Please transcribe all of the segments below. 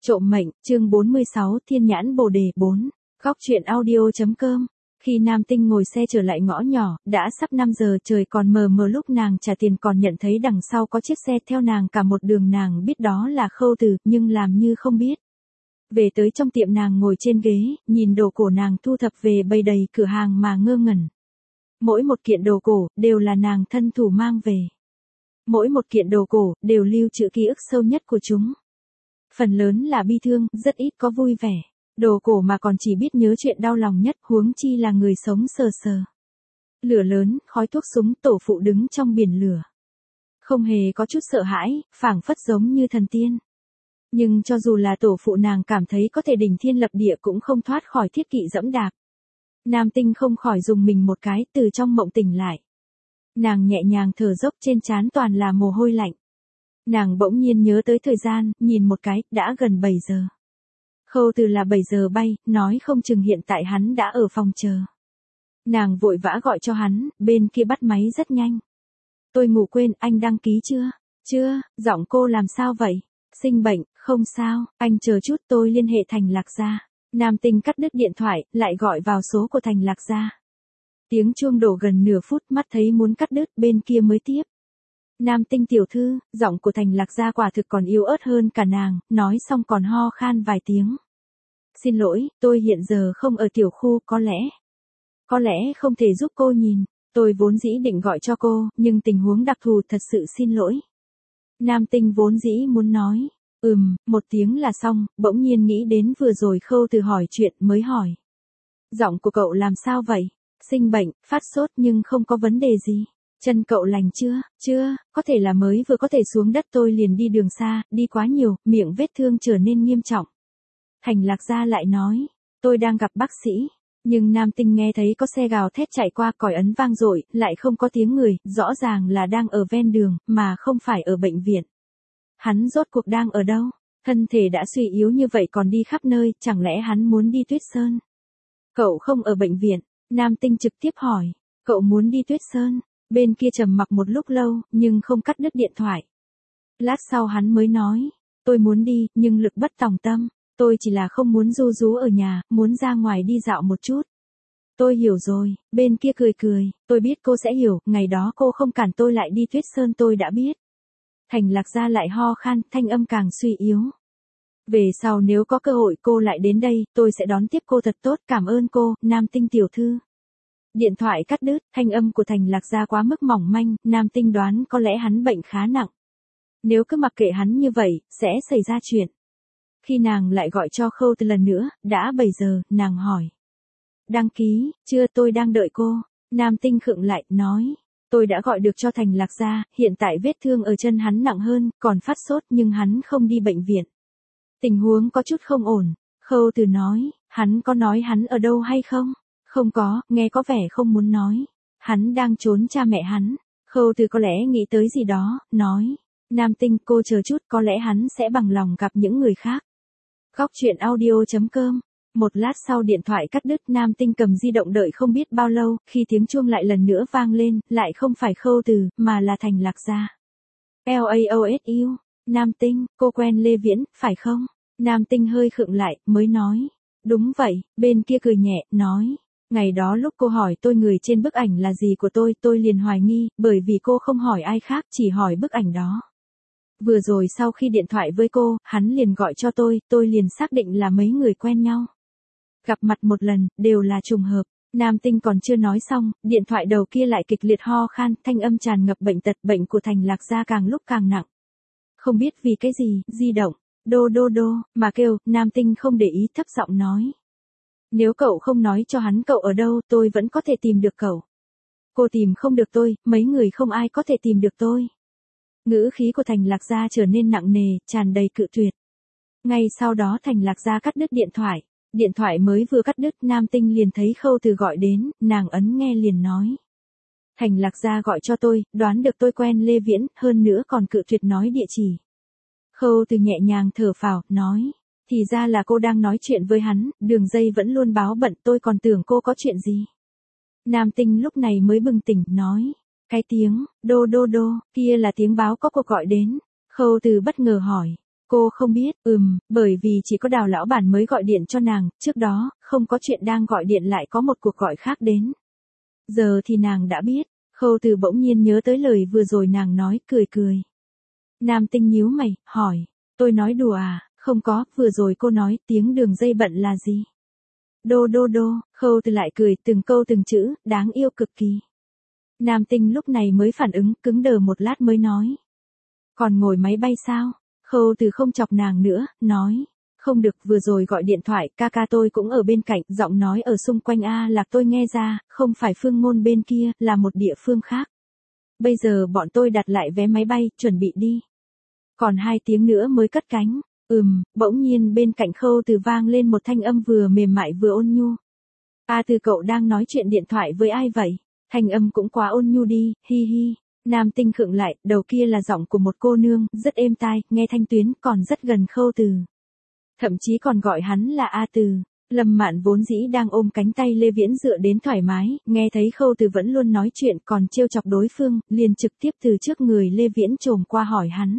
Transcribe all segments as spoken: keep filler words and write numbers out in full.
Trộm mệnh, chương bốn mươi sáu, Thiên nhãn Bồ đề bốn. Góc truyện audio.com. Khi Nam Tinh ngồi xe trở lại ngõ nhỏ, đã sắp năm giờ, trời còn mờ mờ, lúc nàng trả tiền còn nhận thấy đằng sau có chiếc xe theo nàng cả một đường. Nàng biết đó là Khâu Từ, nhưng làm như không biết. Về tới trong tiệm, nàng ngồi trên ghế, nhìn đồ cổ nàng thu thập về bày đầy cửa hàng mà ngơ ngẩn. Mỗi một kiện đồ cổ, đều là nàng thân thủ mang về. Mỗi một kiện đồ cổ, đều lưu trữ ký ức sâu nhất của chúng. Phần lớn là bi thương, rất ít có vui vẻ. Đồ cổ mà còn chỉ biết nhớ chuyện đau lòng nhất, huống chi là người sống sờ sờ. Lửa lớn, khói thuốc súng, tổ phụ đứng trong biển lửa. Không hề có chút sợ hãi, phảng phất giống như thần tiên. Nhưng cho dù là tổ phụ, nàng cảm thấy có thể đỉnh thiên lập địa cũng không thoát khỏi thiết kỵ dẫm đạp. Nam Tinh không khỏi dùng mình một cái, từ trong mộng tỉnh lại. Nàng nhẹ nhàng thở dốc, trên trán toàn là mồ hôi lạnh. Nàng bỗng nhiên nhớ tới thời gian, nhìn một cái, đã gần bảy giờ. Khâu Từ là bảy giờ bay, nói không chừng hiện tại hắn đã ở phòng chờ. Nàng vội vã gọi cho hắn, bên kia bắt máy rất nhanh. Tôi ngủ quên, anh đăng ký chưa? Chưa, giọng cô làm sao vậy? Sinh bệnh, không sao, anh chờ chút, tôi liên hệ Thành Lạc Gia. Nam Tinh cắt đứt điện thoại, lại gọi vào số của Thành Lạc Gia. Tiếng chuông đổ gần nửa phút, mắt thấy muốn cắt đứt, bên kia mới tiếp. Nam Tinh tiểu thư, giọng của Thành Lạc Gia quả thực còn yếu ớt hơn cả nàng, nói xong còn ho khan vài tiếng. Xin lỗi, tôi hiện giờ không ở tiểu khu, có lẽ. Có lẽ không thể giúp cô nhìn. Tôi vốn dĩ định gọi cho cô, nhưng tình huống đặc thù, thật sự xin lỗi. Nam Tinh vốn dĩ muốn nói, ừm, một tiếng là xong, bỗng nhiên nghĩ đến vừa rồi Khâu Từ hỏi chuyện mới hỏi. Giọng của cậu làm sao vậy? Sinh bệnh, phát sốt nhưng không có vấn đề gì. Chân cậu lành chưa? Chưa, có thể là mới vừa có thể xuống đất, tôi liền đi đường xa, đi quá nhiều, miệng vết thương trở nên nghiêm trọng. Thành Lạc Gia lại nói, tôi đang gặp bác sĩ. Nhưng Nam Tinh nghe thấy có xe gào thét chạy qua, còi ấn vang dội, lại không có tiếng người, rõ ràng là đang ở ven đường, mà không phải ở bệnh viện. Hắn rốt cuộc đang ở đâu? Thân thể đã suy yếu như vậy còn đi khắp nơi, chẳng lẽ hắn muốn đi Tuyết Sơn? Cậu không ở bệnh viện, Nam Tinh trực tiếp hỏi, cậu muốn đi Tuyết Sơn? Bên kia trầm mặc một lúc lâu, nhưng không cắt đứt điện thoại. Lát sau hắn mới nói, tôi muốn đi, nhưng lực bất tòng tâm. Tôi chỉ là không muốn ru rú ở nhà, muốn ra ngoài đi dạo một chút. Tôi hiểu rồi, bên kia cười cười, tôi biết cô sẽ hiểu, ngày đó cô không cản tôi lại đi Tuyết Sơn, tôi đã biết. Thành Lạc Gia lại ho khan, thanh âm càng suy yếu. Về sau nếu có cơ hội cô lại đến đây, tôi sẽ đón tiếp cô thật tốt, cảm ơn cô, Nam Tinh tiểu thư. Điện thoại cắt đứt, thanh âm của Thành Lạc Gia quá mức mỏng manh, Nam Tinh đoán có lẽ hắn bệnh khá nặng. Nếu cứ mặc kệ hắn như vậy, sẽ xảy ra chuyện. Khi nàng lại gọi cho Khâu Từ lần nữa, đã bảy giờ, nàng hỏi. Đăng ký, chưa, tôi đang đợi cô. Nam Tinh khựng lại, nói. Tôi đã gọi được cho Thành Lạc Gia, hiện tại vết thương ở chân hắn nặng hơn, còn phát sốt nhưng hắn không đi bệnh viện. Tình huống có chút không ổn. Khâu Từ nói, hắn có nói hắn ở đâu hay không? Không có, nghe có vẻ không muốn nói. Hắn đang trốn cha mẹ hắn. Khâu Từ có lẽ nghĩ tới gì đó, nói. Nam Tinh, cô chờ chút, có lẽ hắn sẽ bằng lòng gặp những người khác. Góc truyện audio.com. Một lát sau điện thoại cắt đứt, Nam Tinh cầm di động đợi không biết bao lâu, khi tiếng chuông lại lần nữa vang lên, lại không phải Khâu Từ, mà là Thành Lạc Gia. LAOSU, Nam Tinh, cô quen Lê Viễn, phải không? Nam Tinh hơi khựng lại, mới nói. Đúng vậy, bên kia cười nhẹ, nói. Ngày đó lúc cô hỏi tôi người trên bức ảnh là gì của tôi, tôi liền hoài nghi, bởi vì cô không hỏi ai khác, chỉ hỏi bức ảnh đó. Vừa rồi sau khi điện thoại với cô, hắn liền gọi cho tôi, tôi liền xác định là mấy người quen nhau. Gặp mặt một lần, đều là trùng hợp. Nam Tinh còn chưa nói xong, điện thoại đầu kia lại kịch liệt ho khan, thanh âm tràn ngập bệnh tật, bệnh của Thành Lạc Gia càng lúc càng nặng. Không biết vì cái gì, di động, đô đô đô, mà kêu, Nam Tinh không để ý, thấp giọng nói. Nếu cậu không nói cho hắn cậu ở đâu, tôi vẫn có thể tìm được cậu. Cô tìm không được tôi, mấy người không ai có thể tìm được tôi. Ngữ khí của Thành Lạc Gia trở nên nặng nề, tràn đầy cự tuyệt. Ngay sau đó Thành Lạc Gia cắt đứt điện thoại. Điện thoại mới vừa cắt đứt, Nam Tinh liền thấy Khâu Từ gọi đến, nàng ấn nghe liền nói. Thành Lạc Gia gọi cho tôi, đoán được tôi quen Lê Viễn, hơn nữa còn cự tuyệt nói địa chỉ. Khâu Từ nhẹ nhàng thở phào, nói. Thì ra là cô đang nói chuyện với hắn, đường dây vẫn luôn báo bận, tôi còn tưởng cô có chuyện gì. Nam Tinh lúc này mới bừng tỉnh, nói. Cái tiếng, đô đô đô, kia là tiếng báo có cuộc gọi đến. Khâu Từ bất ngờ hỏi. Cô không biết, ừm, bởi vì chỉ có Đào lão bản mới gọi điện cho nàng, trước đó, không có chuyện đang gọi điện lại có một cuộc gọi khác đến. Giờ thì nàng đã biết, Khâu Từ bỗng nhiên nhớ tới lời vừa rồi nàng nói, cười cười. Nam Tinh nhíu mày, hỏi, tôi nói đùa à, không có, vừa rồi cô nói tiếng đường dây bận là gì? Đô đô đô, Khâu Từ lại cười, từng câu từng chữ, đáng yêu cực kỳ. Nam Tinh lúc này mới phản ứng, cứng đờ một lát mới nói. Còn ngồi máy bay sao? Khâu Từ không chọc nàng nữa, nói. Không được, vừa rồi gọi điện thoại, ca ca tôi cũng ở bên cạnh, giọng nói ở xung quanh A Lạc tôi nghe ra, không phải Phương Ngôn bên kia, là một địa phương khác. Bây giờ bọn tôi đặt lại vé máy bay, chuẩn bị đi. Còn hai tiếng nữa mới cất cánh. Ừm, bỗng nhiên bên cạnh Khâu Từ vang lên một thanh âm vừa mềm mại vừa ôn nhu. A Từ cậu đang nói chuyện điện thoại với ai vậy? Thanh âm cũng quá ôn nhu đi, hi hi. Nam Tinh khựng lại, đầu kia là giọng của một cô nương, rất êm tai, nghe thanh tuyến, còn rất gần Khâu Từ. Thậm chí còn gọi hắn là A Từ. Lâm Mạn vốn dĩ đang ôm cánh tay Lê Viễn dựa đến thoải mái, nghe thấy Khâu Từ vẫn luôn nói chuyện còn trêu chọc đối phương, liền trực tiếp từ trước người Lê Viễn trồm qua hỏi hắn.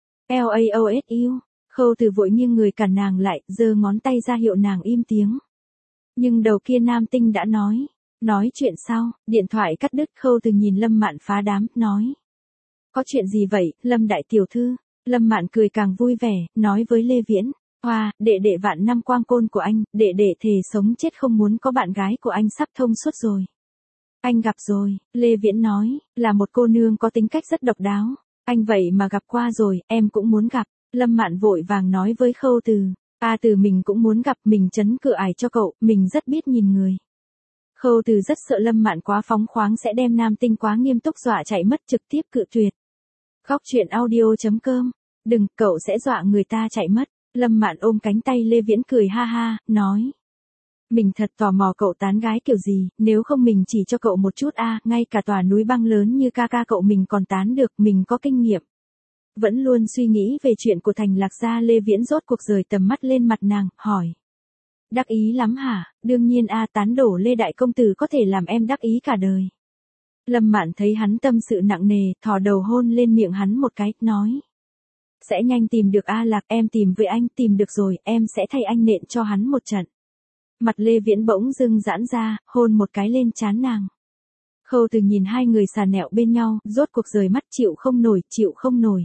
L A O S U, Khâu Từ vội nghiêng người cản nàng lại, giơ ngón tay ra hiệu nàng im tiếng. Nhưng đầu kia Nam Tinh đã nói. Nói chuyện sau, điện thoại cắt đứt. Khâu Từ nhìn Lâm Mạn phá đám, nói. Có chuyện gì vậy, Lâm đại tiểu thư? Lâm Mạn cười càng vui vẻ, nói với Lê Viễn. Hoa, đệ đệ vạn năm quang côn của anh, đệ đệ thề sống chết không muốn có bạn gái của anh sắp thông suốt rồi. Anh gặp rồi, Lê Viễn nói, là một cô nương có tính cách rất độc đáo. Anh vậy mà gặp qua rồi, em cũng muốn gặp. Lâm Mạn vội vàng nói với Khâu Từ. A Từ mình cũng muốn gặp, mình chấn cửa ải cho cậu, mình rất biết nhìn người. Khâu Từ rất sợ Lâm Mạn quá phóng khoáng sẽ đem Nam Tinh quá nghiêm túc dọa chạy mất, trực tiếp cự tuyệt. Góc truyện audio chấm com. Đừng, cậu sẽ dọa người ta chạy mất. Lâm Mạn ôm cánh tay Lê Viễn cười ha ha, nói. Mình thật tò mò cậu tán gái kiểu gì, nếu không mình chỉ cho cậu một chút a, ngay cả tòa núi băng lớn như ca ca cậu mình còn tán được, mình có kinh nghiệm. Vẫn luôn suy nghĩ về chuyện của Thành Lạc gia. Lê Viễn rốt cuộc rời tầm mắt lên mặt nàng, hỏi. Đắc ý lắm hả? Đương nhiên a, tán đổ Lê đại công tử có thể làm em đắc ý cả đời. Lâm Mạn thấy hắn tâm sự nặng nề, thò đầu hôn lên miệng hắn một cái, nói. Sẽ nhanh tìm được A Lạc, em tìm với anh, tìm được rồi, em sẽ thay anh nện cho hắn một trận. Mặt Lê Viễn bỗng dưng giãn ra, hôn một cái lên trán nàng. Khâu Từ nhìn hai người xà nẹo bên nhau, rốt cuộc rời mắt, chịu không nổi, chịu không nổi.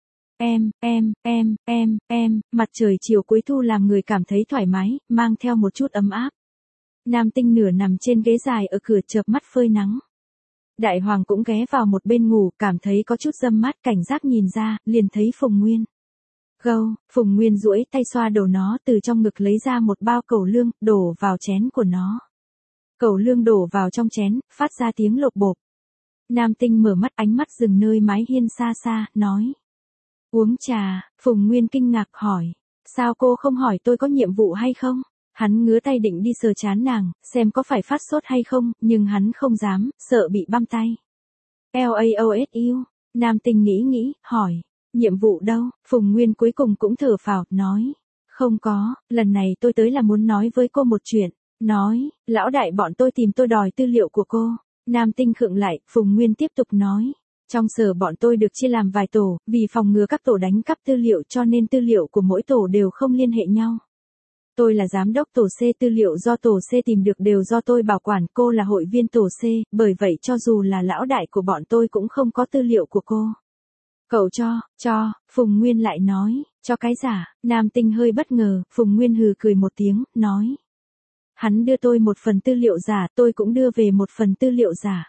Em, em, em, em, em, mặt trời chiều cuối thu làm người cảm thấy thoải mái, mang theo một chút ấm áp. Nam Tinh nửa nằm trên ghế dài ở cửa chợp mắt phơi nắng. Đại Hoàng cũng ghé vào một bên ngủ, cảm thấy có chút râm mát, cảnh giác nhìn ra, liền thấy Phùng Nguyên. Gâu, Phùng Nguyên duỗi tay xoa đầu nó, từ trong ngực lấy ra một bao cẩu lương, đổ vào chén của nó. Cẩu lương đổ vào trong chén, phát ra tiếng lộp bộp. Nam Tinh mở mắt, ánh mắt dừng nơi mái hiên xa xa, nói. Uống trà. Phùng Nguyên kinh ngạc hỏi. Sao cô không hỏi tôi có nhiệm vụ hay không? Hắn ngứa tay định đi sờ trán nàng, xem có phải phát sốt hay không, nhưng hắn không dám, sợ bị băm tay. L A O S U. Nam Tinh nghĩ nghĩ, hỏi. Nhiệm vụ đâu? Phùng Nguyên cuối cùng cũng thở phào, nói. Không có, lần này tôi tới là muốn nói với cô một chuyện. Nói, lão đại bọn tôi tìm tôi đòi tư liệu của cô. Nam Tinh khựng lại, Phùng Nguyên tiếp tục nói. Trong sở bọn tôi được chia làm vài tổ, vì phòng ngừa các tổ đánh cắp tư liệu cho nên tư liệu của mỗi tổ đều không liên hệ nhau. Tôi là giám đốc tổ C, tư liệu do tổ C tìm được đều do tôi bảo quản, cô là hội viên tổ C, bởi vậy cho dù là lão đại của bọn tôi cũng không có tư liệu của cô. Cậu cho, cho, Phùng Nguyên lại nói, cho cái giả. Nam Tinh hơi bất ngờ, Phùng Nguyên hừ cười một tiếng, nói. Hắn đưa tôi một phần tư liệu giả, tôi cũng đưa về một phần tư liệu giả.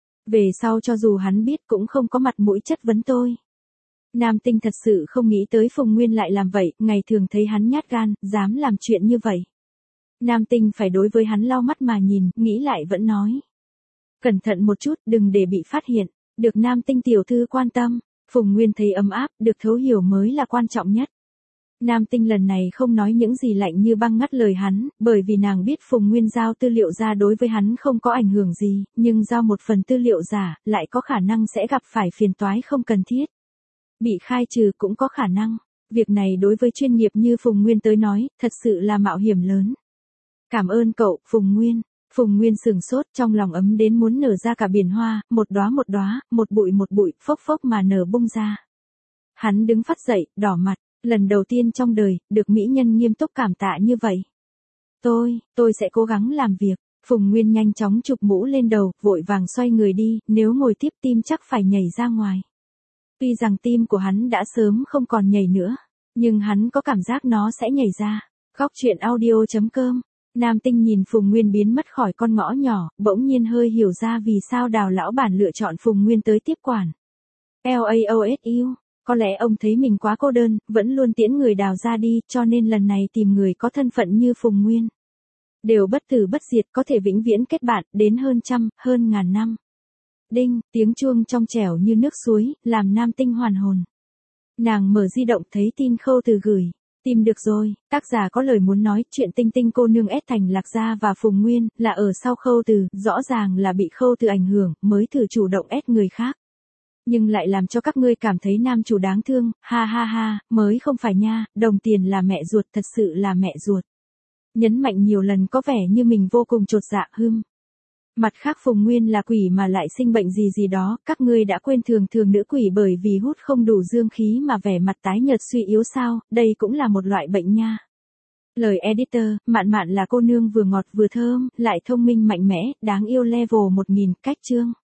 Về sau cho dù hắn biết cũng không có mặt mũi chất vấn tôi. Nam Tinh thật sự không nghĩ tới Phùng Nguyên lại làm vậy, ngày thường thấy hắn nhát gan, dám làm chuyện như vậy. Nam Tinh phải đối với hắn lau mắt mà nhìn, nghĩ lại vẫn nói. Cẩn thận một chút, đừng để bị phát hiện. Được Nam Tinh tiểu thư quan tâm, Phùng Nguyên thấy ấm áp, được thấu hiểu mới là quan trọng nhất. Nam Tinh lần này không nói những gì lạnh như băng ngắt lời hắn, bởi vì nàng biết Phùng Nguyên giao tư liệu ra đối với hắn không có ảnh hưởng gì, nhưng giao một phần tư liệu giả, lại có khả năng sẽ gặp phải phiền toái không cần thiết. Bị khai trừ cũng có khả năng. Việc này đối với chuyên nghiệp như Phùng Nguyên tới nói, thật sự là mạo hiểm lớn. Cảm ơn cậu, Phùng Nguyên. Phùng Nguyên sừng sốt, trong lòng ấm đến muốn nở ra cả biển hoa, một đóa một đóa, một bụi một bụi, phốc phốc mà nở bung ra. Hắn đứng phắt dậy, đỏ mặt. Lần đầu tiên trong đời, được mỹ nhân nghiêm túc cảm tạ như vậy. Tôi, tôi sẽ cố gắng làm việc. Phùng Nguyên nhanh chóng chụp mũ lên đầu, vội vàng xoay người đi, nếu ngồi tiếp tim chắc phải nhảy ra ngoài. Tuy rằng tim của hắn đã sớm không còn nhảy nữa, nhưng hắn có cảm giác nó sẽ nhảy ra. Góc truyện audio chấm com. Nam Tinh nhìn Phùng Nguyên biến mất khỏi con ngõ nhỏ, bỗng nhiên hơi hiểu ra vì sao Đào lão bản lựa chọn Phùng Nguyên tới tiếp quản. LAOSU, có lẽ ông thấy mình quá cô đơn, vẫn luôn tiễn người Đào ra đi, cho nên lần này tìm người có thân phận như Phùng Nguyên. Đều bất tử bất diệt, có thể vĩnh viễn kết bạn, đến hơn trăm, hơn ngàn năm. Đinh, tiếng chuông trong trẻo như nước suối, làm Nam Tinh hoàn hồn. Nàng mở di động thấy tin Khâu Từ gửi. Tìm được rồi, tác giả có lời muốn nói, chuyện Tinh Tinh cô nương ép thành Lạc Gia và Phùng Nguyên, là ở sau Khâu Từ, rõ ràng là bị Khâu Từ ảnh hưởng, mới thử chủ động ép người khác. Nhưng lại làm cho các ngươi cảm thấy nam chủ đáng thương, ha ha ha, mới không phải nha, đồng tiền là mẹ ruột, thật sự là mẹ ruột. Nhấn mạnh nhiều lần có vẻ như mình vô cùng chột dạ hưm. Mặt khác Phùng Nguyên là quỷ mà lại sinh bệnh gì gì đó, các ngươi đã quên thường thường nữ quỷ bởi vì hút không đủ dương khí mà vẻ mặt tái nhợt suy yếu sao, đây cũng là một loại bệnh nha. Lời editor, Mạn Mạn là cô nương vừa ngọt vừa thơm, lại thông minh mạnh mẽ, đáng yêu level một nghìn, cách chương.